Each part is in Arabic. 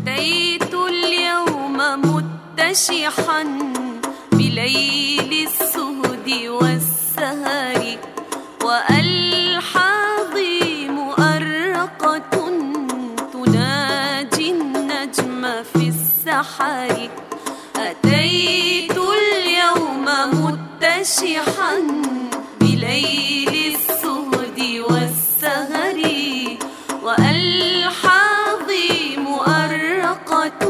أتيت اليوم متشحا بليل السهد والسهر، وألحاظي مؤرقة تناجي النجم في السحر. أتيت اليوم متشحا بليل السهد والسهر، وألحاظي مؤرقة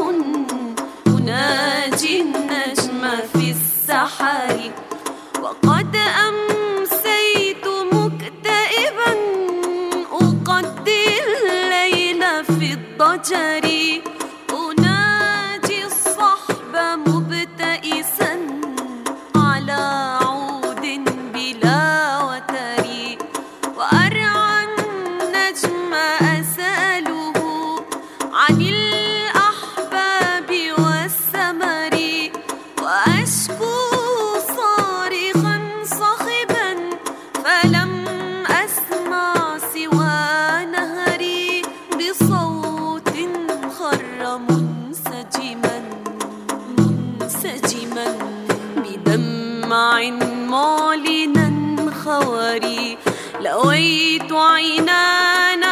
تناجي النجم في السحر. وقد أمسيت مكتئبا أقضي الليل في الضجر، أناجي الصحب مبتئسا على عود بلا وتر، وأرعى النجم أسأله عن الأحباب والثمر، وأشكو صارخا صخبا فلم أسمع سوى نهري بصوت خر منسجما بدمع معلنا خواري. لويت عنان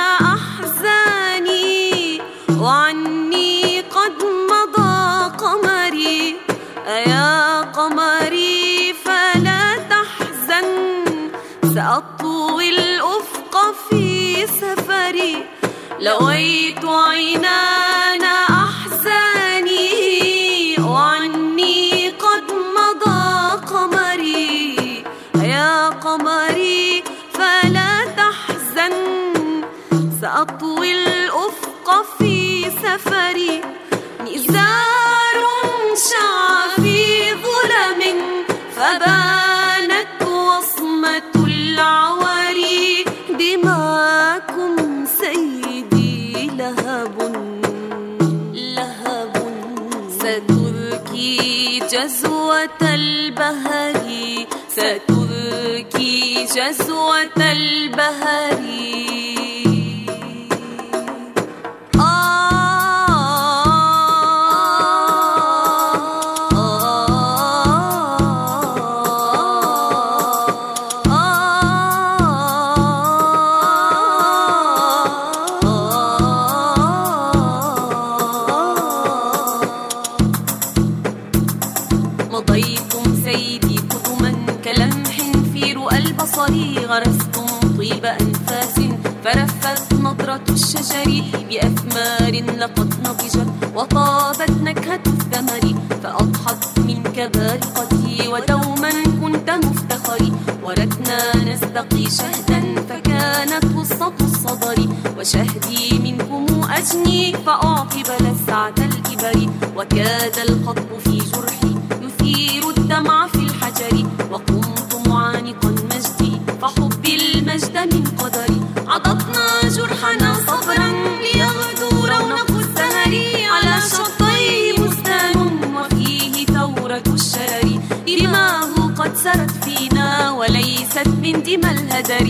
أحزاني وعني قد مضى قمري. أيا قمري فلا تحزن، سأطوي الأفق في سفري. لويت عنان أحزاني وعني قد مضى قمري. أيا قمري فلا تحزن، سأطوي الأفق في سفري. نزار شع في ظلم فبانت وصمة العور. دماكم سيدي لهب ستذكي جزوة البهر، ستذكي جزوة البهر. مضيتم سيدي قدما كلمح في رؤى البصر، غرستم طيب أنفاس فرفت نضرة الشجر بأثمار لقد نضجت وطابت نكهة الثمر. فأضحت منك بارقتي ودوما كنت مفتخري، وردنا نستقي شهدا فكانت وسط الصدر. وشهدي منكم أجني فأعقب لسعة الإبر، وكاد الخط في جرحي يثير الدمع في الحجر. وقمت معانقا مجدي فحبي المجد من قدري. عضدنا جرحنا صبرا ليغدو رونق السهر، على شطي بستان وفيه ثورة الشرر. دماه قد سرت فينا وليست من دم الهدر.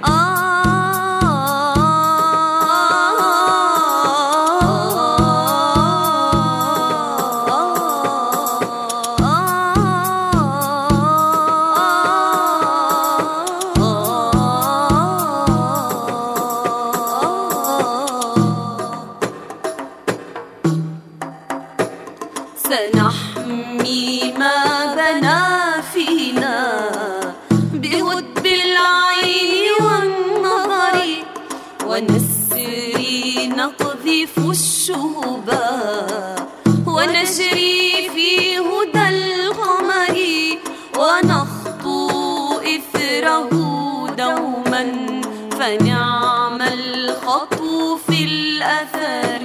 سنحمي ما بنى فينا بهدب العين والنظر، ونسري نقذف الشهبا ونجري في هدى القمر، ونخطو إثره دوما فنعم الخطو في الأثر.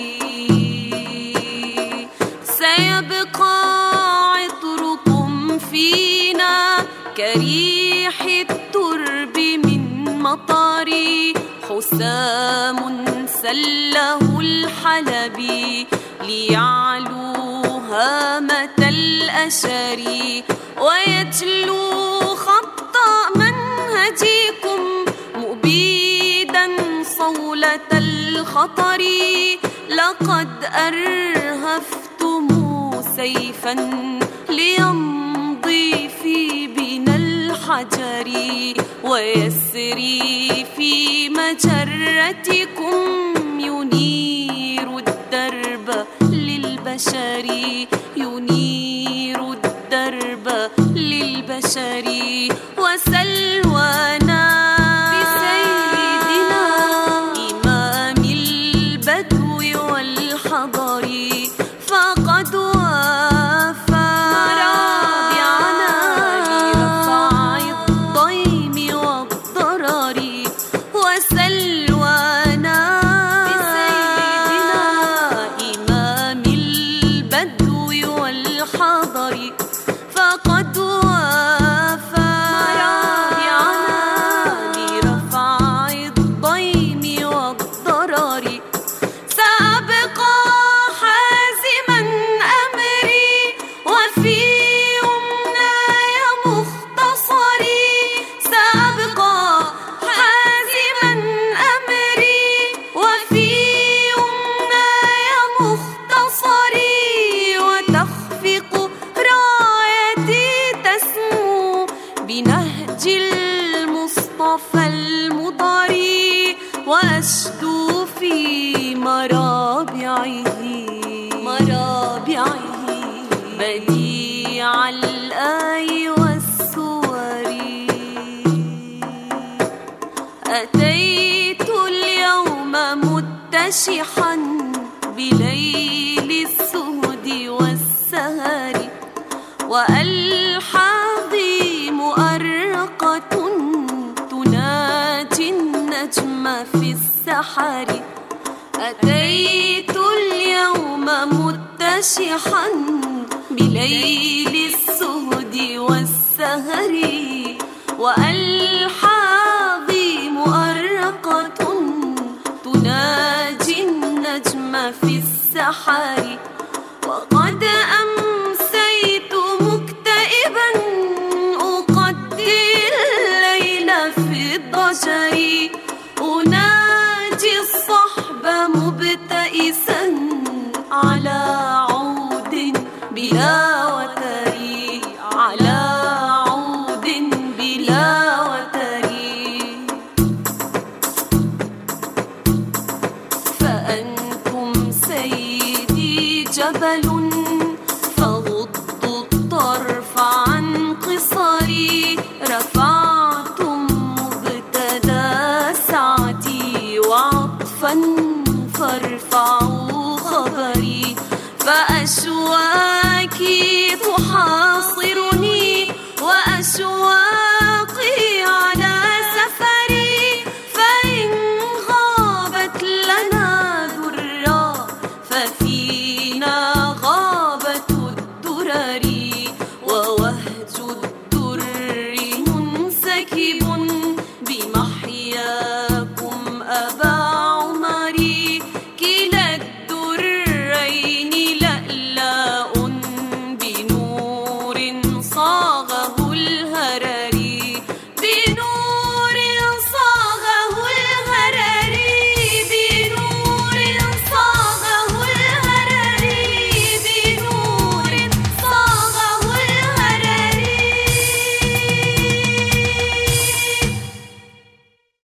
سيبقى عطركم فينا كريح الترب من مطر، حسام سله الحلب ليعلو هامة الأشر، ويجلو خط منهجكم مبيدا صولة الخطر. لقد أرهفتم سيفا ليمضي في بنا الحجر ويسري في مجرتكم ينير الدرب للبشر، ينير الدرب للبشر. وسلوانا بسيدنا إمام البدو والحضر فقد وافى مرابعنا لرفع الضيم والضرر. وسلوانا بسيدنا إمام البدو والحضر فقد وافى مرابعنا لرفع الضيم والضرر. سأبقى حازما أمري وفي يمناي مختصري، سأبقى حازما أمري وفي يمناي مختصري. وتخفق رايتي تسمو بنهج المصطفى المضري، وأشدو في مرابعه بديع الآي والسور. أتيت اليوم متشحا بليل السهد والسهر، وألحاظي مؤرقة تناجي النجم في السحر. أتيت اليوم متشحا بليل السهد والسهر، وألحاظي مؤرقة تناجي النجم في السحر. وقد أمسيت مكتئبا أقضي الليل في الضجر، أناجي الصحب مبتئسا على عود بلا وتر، على عود بلا وتر. فأنتم سيدي جبل فغضوا الطرف عن قصري، رفعتم مبتدى سعدي وعطفا فارفعوا خبري. فأشواق